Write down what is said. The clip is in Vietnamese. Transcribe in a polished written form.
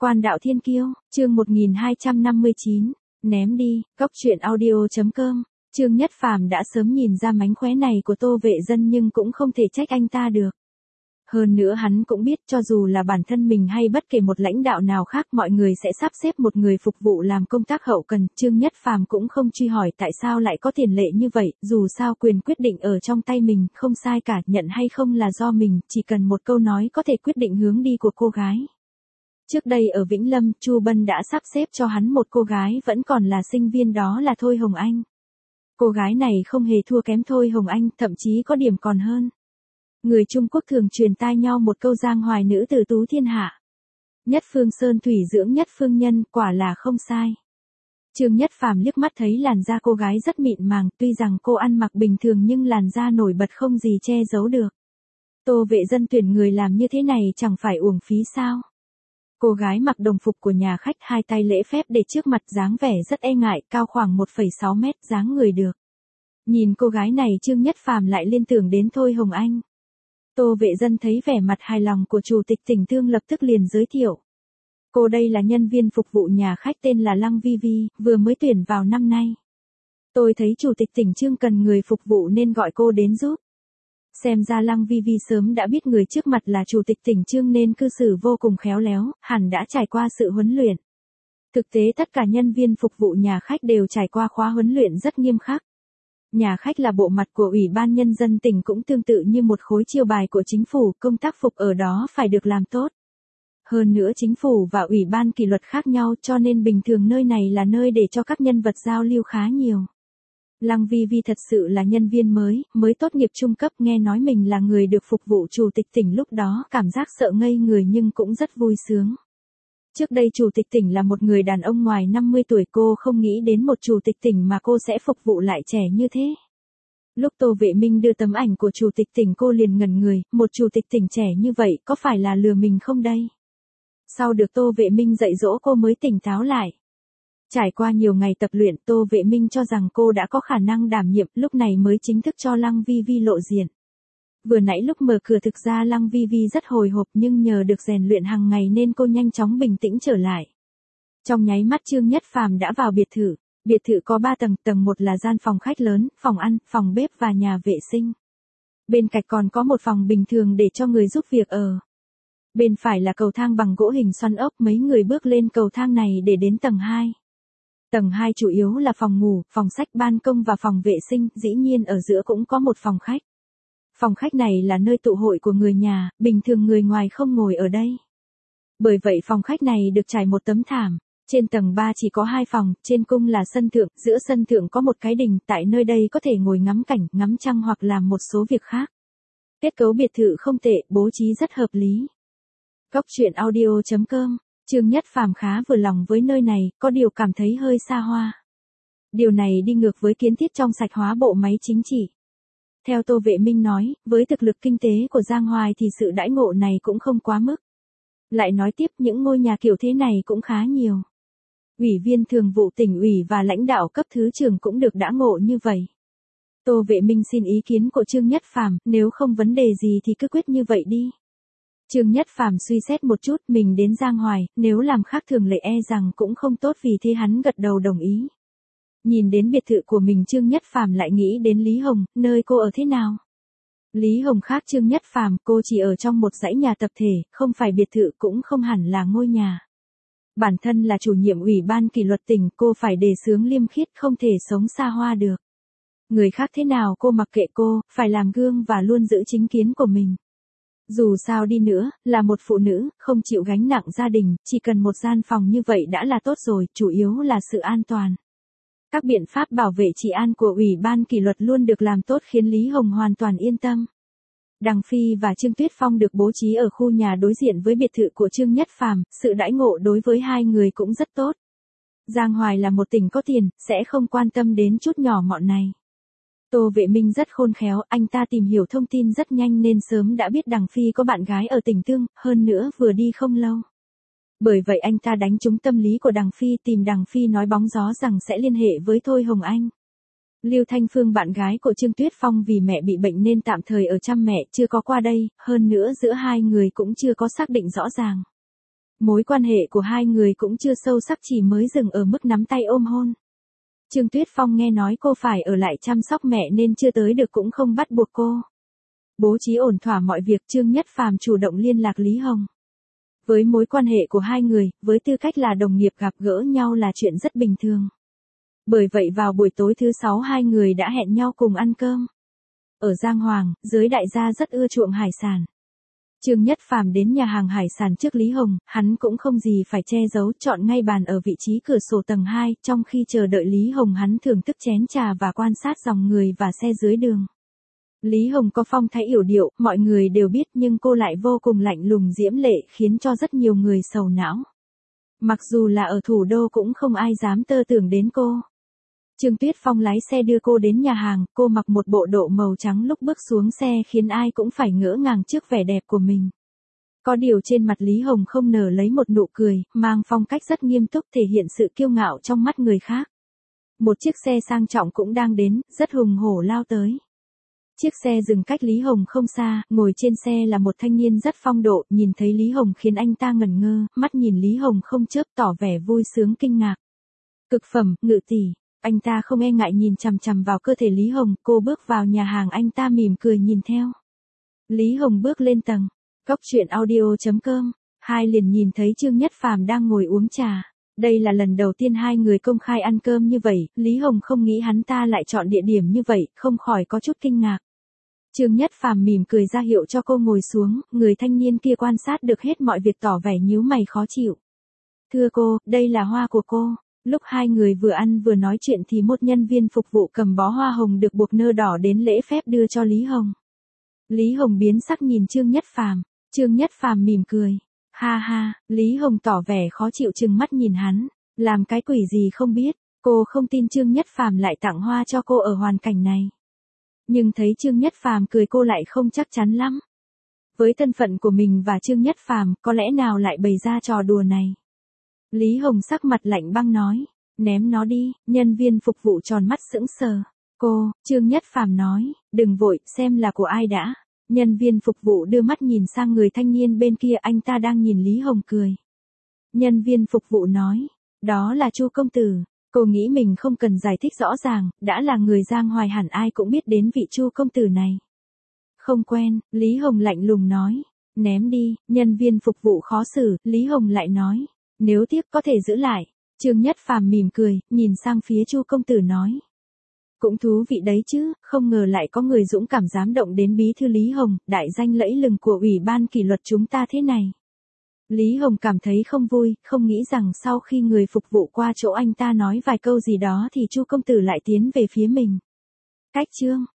Quan đạo thiên kiêu, chương 1259, ném đi, cóc truyện audio.com, Trương Nhất Phàm đã sớm nhìn ra mánh khóe này của Tô Vệ Dân nhưng cũng không thể trách anh ta được. Hơn nữa hắn cũng biết cho dù là bản thân mình hay bất kể một lãnh đạo nào khác mọi người sẽ sắp xếp một người phục vụ làm công tác hậu cần. Trương Nhất Phàm cũng không truy hỏi tại sao lại có tiền lệ như vậy, dù sao quyền quyết định ở trong tay mình, không sai cả, nhận hay không là do mình, chỉ cần một câu nói có thể quyết định hướng đi của cô gái. Trước đây ở Vĩnh Lâm, Chu Bân đã sắp xếp cho hắn một cô gái vẫn còn là sinh viên, đó là Thôi Hồng Anh. Cô gái này không hề thua kém Thôi Hồng Anh, thậm chí có điểm còn hơn. Người Trung Quốc thường truyền tai nhau một câu giang hoài nữ tử tú thiên hạ. Nhất phương sơn thủy dưỡng nhất phương nhân, quả là không sai. Trương Nhất Phàm liếc mắt thấy làn da cô gái rất mịn màng, tuy rằng cô ăn mặc bình thường nhưng làn da nổi bật không gì che giấu được. Tô Vệ Dân tuyển người làm như thế này chẳng phải uổng phí sao? Cô gái mặc đồng phục của nhà khách, hai tay lễ phép để trước mặt, dáng vẻ rất e ngại, cao khoảng 1,6 mét, dáng người được. Nhìn cô gái này Trương Nhất Phàm lại liên tưởng đến Thôi Hồng Anh. Tô Vệ Dân thấy vẻ mặt hài lòng của chủ tịch tỉnh Thương lập tức liền giới thiệu. Cô đây là nhân viên phục vụ nhà khách tên là Lăng Vi Vi, vừa mới tuyển vào năm nay. Tôi thấy chủ tịch tỉnh Trương cần người phục vụ nên gọi cô đến giúp. Xem ra Lăng Vi Vi sớm đã biết người trước mặt là chủ tịch tỉnh Trương nên cư xử vô cùng khéo léo, hẳn đã trải qua sự huấn luyện. Thực tế tất cả nhân viên phục vụ nhà khách đều trải qua khóa huấn luyện rất nghiêm khắc. Nhà khách là bộ mặt của Ủy ban Nhân dân tỉnh, cũng tương tự như một khối chiêu bài của chính phủ, công tác phục ở đó phải được làm tốt. Hơn nữa chính phủ và Ủy ban kỷ luật khác nhau cho nên bình thường nơi này là nơi để cho các nhân vật giao lưu khá nhiều. Lăng Vi Vi thật sự là nhân viên mới tốt nghiệp trung cấp, nghe nói mình là người được phục vụ chủ tịch tỉnh lúc đó cảm giác sợ ngây người nhưng cũng rất vui sướng. Trước đây chủ tịch tỉnh là một người đàn ông ngoài 50 tuổi, cô không nghĩ đến một chủ tịch tỉnh mà cô sẽ phục vụ lại trẻ như thế. Lúc Tô Vệ Minh đưa tấm ảnh của chủ tịch tỉnh cô liền ngẩn người, một chủ tịch tỉnh trẻ như vậy có phải là lừa mình không đây? Sau được Tô Vệ Minh dạy dỗ cô mới tỉnh táo lại. Trải qua nhiều ngày tập luyện, Tô Vệ Minh cho rằng cô đã có khả năng đảm nhiệm, lúc này mới chính thức cho Lăng Vi Vi lộ diện. Vừa nãy lúc mở cửa thực ra Lăng Vi Vi rất hồi hộp nhưng nhờ được rèn luyện hàng ngày nên cô nhanh chóng bình tĩnh trở lại. Trong nháy mắt Trương Nhất Phàm đã vào biệt thự. Biệt thự có 3 tầng, tầng 1 là gian phòng khách lớn, phòng ăn, phòng bếp và nhà vệ sinh. Bên cạnh còn có một phòng bình thường để cho người giúp việc ở. Bên phải là cầu thang bằng gỗ hình xoắn ốc, mấy người bước lên cầu thang này để đến tầng 2. Tầng 2 chủ yếu là phòng ngủ, phòng sách, ban công và phòng vệ sinh, dĩ nhiên ở giữa cũng có một phòng khách. Phòng khách này là nơi tụ hội của người nhà, bình thường người ngoài không ngồi ở đây. Bởi vậy phòng khách này được trải một tấm thảm. Trên tầng 3 chỉ có 2 phòng, trên cung là sân thượng, giữa sân thượng có một cái đình, tại nơi đây có thể ngồi ngắm cảnh, ngắm trăng hoặc làm một số việc khác. Kết cấu biệt thự không tệ, bố trí rất hợp lý. Cóc truyện audio.com, Trương Nhất Phàm khá vừa lòng với nơi này, có điều cảm thấy hơi xa hoa. Điều này đi ngược với kiến thiết trong sạch hóa bộ máy chính trị. Theo Tô Vệ Minh nói, với thực lực kinh tế của Giang Hoài thì sự đãi ngộ này cũng không quá mức. Lại nói tiếp, những ngôi nhà kiểu thế này cũng khá nhiều. Ủy viên thường vụ tỉnh ủy và lãnh đạo cấp thứ trưởng cũng được đãi ngộ như vậy. Tô Vệ Minh xin ý kiến của Trương Nhất Phàm, nếu không vấn đề gì thì cứ quyết như vậy đi. Trương Nhất Phàm suy xét một chút, mình đến Giang Hoài, nếu làm khác thường lệ e rằng cũng không tốt, vì thế hắn gật đầu đồng ý. Nhìn đến biệt thự của mình Trương Nhất Phàm lại nghĩ đến Lý Hồng, nơi cô ở thế nào? Lý Hồng khác Trương Nhất Phàm, cô chỉ ở trong một dãy nhà tập thể, không phải biệt thự cũng không hẳn là ngôi nhà. Bản thân là chủ nhiệm ủy ban kỷ luật tỉnh, cô phải đề xướng liêm khiết, không thể sống xa hoa được. Người khác thế nào cô mặc kệ, cô phải làm gương và luôn giữ chính kiến của mình. Dù sao đi nữa, là một phụ nữ, không chịu gánh nặng gia đình, chỉ cần một gian phòng như vậy đã là tốt rồi, chủ yếu là sự an toàn. Các biện pháp bảo vệ trị an của Ủy ban kỷ luật luôn được làm tốt khiến Lý Hồng hoàn toàn yên tâm. Đằng Phi và Trương Tuyết Phong được bố trí ở khu nhà đối diện với biệt thự của Trương Nhất Phàm, sự đãi ngộ đối với hai người cũng rất tốt. Giang Hoài là một tỉnh có tiền, sẽ không quan tâm đến chút nhỏ mọn này. Tô Vệ Minh rất khôn khéo, anh ta tìm hiểu thông tin rất nhanh nên sớm đã biết Đằng Phi có bạn gái ở tỉnh Thương, hơn nữa vừa đi không lâu. Bởi vậy anh ta đánh trúng tâm lý của Đằng Phi, tìm Đằng Phi nói bóng gió rằng sẽ liên hệ với Thôi Hồng Anh. Lưu Thanh Phương bạn gái của Trương Tuyết Phong vì mẹ bị bệnh nên tạm thời ở chăm mẹ, chưa có qua đây, hơn nữa giữa hai người cũng chưa có xác định rõ ràng. Mối quan hệ của hai người cũng chưa sâu sắc, chỉ mới dừng ở mức nắm tay ôm hôn. Trương Tuyết Phong nghe nói cô phải ở lại chăm sóc mẹ nên chưa tới được cũng không bắt buộc cô. Bố trí ổn thỏa mọi việc, Trương Nhất Phàm chủ động liên lạc Lý Hồng. Với mối quan hệ của hai người, với tư cách là đồng nghiệp gặp gỡ nhau là chuyện rất bình thường. Bởi vậy vào buổi tối thứ 6 hai người đã hẹn nhau cùng ăn cơm. Ở Giang Hoàng, giới đại gia rất ưa chuộng hải sản. Trương Nhất Phàm đến nhà hàng hải sản trước Lý Hồng, hắn cũng không gì phải che giấu, chọn ngay bàn ở vị trí cửa sổ tầng 2, trong khi chờ đợi Lý Hồng hắn thưởng thức chén trà và quan sát dòng người và xe dưới đường. Lý Hồng có phong thái yểu điệu, mọi người đều biết, nhưng cô lại vô cùng lạnh lùng diễm lệ, khiến cho rất nhiều người sầu não. Mặc dù là ở thủ đô cũng không ai dám tơ tưởng đến cô. Trương Tuyết Phong lái xe đưa cô đến nhà hàng, cô mặc một bộ đồ màu trắng lúc bước xuống xe khiến ai cũng phải ngỡ ngàng trước vẻ đẹp của mình. Có điều trên mặt Lý Hồng không nở lấy một nụ cười, mang phong cách rất nghiêm túc, thể hiện sự kiêu ngạo trong mắt người khác. Một chiếc xe sang trọng cũng đang đến, rất hùng hổ lao tới. Chiếc xe dừng cách Lý Hồng không xa, ngồi trên xe là một thanh niên rất phong độ, nhìn thấy Lý Hồng khiến anh ta ngẩn ngơ, mắt nhìn Lý Hồng không chớp, tỏ vẻ vui sướng kinh ngạc. Cực phẩm, ngự tỷ. Anh ta không e ngại nhìn chằm chằm vào cơ thể Lý Hồng, cô bước vào nhà hàng, anh ta mỉm cười nhìn theo. Lý Hồng bước lên tầng. Cóc truyện audio.com. Hai liền nhìn thấy Trương Nhất Phàm đang ngồi uống trà. Đây là lần đầu tiên hai người công khai ăn cơm như vậy, Lý Hồng không nghĩ hắn ta lại chọn địa điểm như vậy, không khỏi có chút kinh ngạc. Trương Nhất Phàm mỉm cười ra hiệu cho cô ngồi xuống, người thanh niên kia quan sát được hết mọi việc tỏ vẻ nhíu mày khó chịu. Thưa cô, đây là hoa của cô. Lúc hai người vừa ăn vừa nói chuyện thì một nhân viên phục vụ cầm bó hoa hồng được buộc nơ đỏ đến lễ phép đưa cho Lý Hồng. Lý Hồng biến sắc nhìn Trương Nhất Phàm. Trương Nhất Phàm mỉm cười. Ha ha, Lý Hồng tỏ vẻ khó chịu trừng mắt nhìn hắn. Làm cái quỷ gì không biết, cô không tin Trương Nhất Phàm lại tặng hoa cho cô ở hoàn cảnh này. Nhưng thấy Trương Nhất Phàm cười cô lại không chắc chắn lắm. Với thân phận của mình và Trương Nhất Phàm, có lẽ nào lại bày ra trò đùa này. Lý Hồng sắc mặt lạnh băng nói, ném nó đi, nhân viên phục vụ tròn mắt sững sờ. Cô, Trương Nhất Phàm nói, đừng vội, xem là của ai đã. Nhân viên phục vụ đưa mắt nhìn sang người thanh niên bên kia, anh ta đang nhìn Lý Hồng cười. Nhân viên phục vụ nói, đó là Chu công tử. Cô nghĩ mình không cần giải thích rõ ràng, đã là người Giang Hoài hẳn ai cũng biết đến vị Chu công tử này. Không quen, Lý Hồng lạnh lùng nói, ném đi, nhân viên phục vụ khó xử, Lý Hồng lại nói. Nếu tiếc có thể giữ lại. Trương Nhất Phàm mỉm cười, nhìn sang phía Chu công tử nói. Cũng thú vị đấy chứ, không ngờ lại có người dũng cảm dám động đến bí thư Lý Hồng, đại danh lẫy lừng của Ủy ban kỷ luật chúng ta thế này. Lý Hồng cảm thấy không vui, không nghĩ rằng sau khi người phục vụ qua chỗ anh ta nói vài câu gì đó thì Chu công tử lại tiến về phía mình. Cách chương.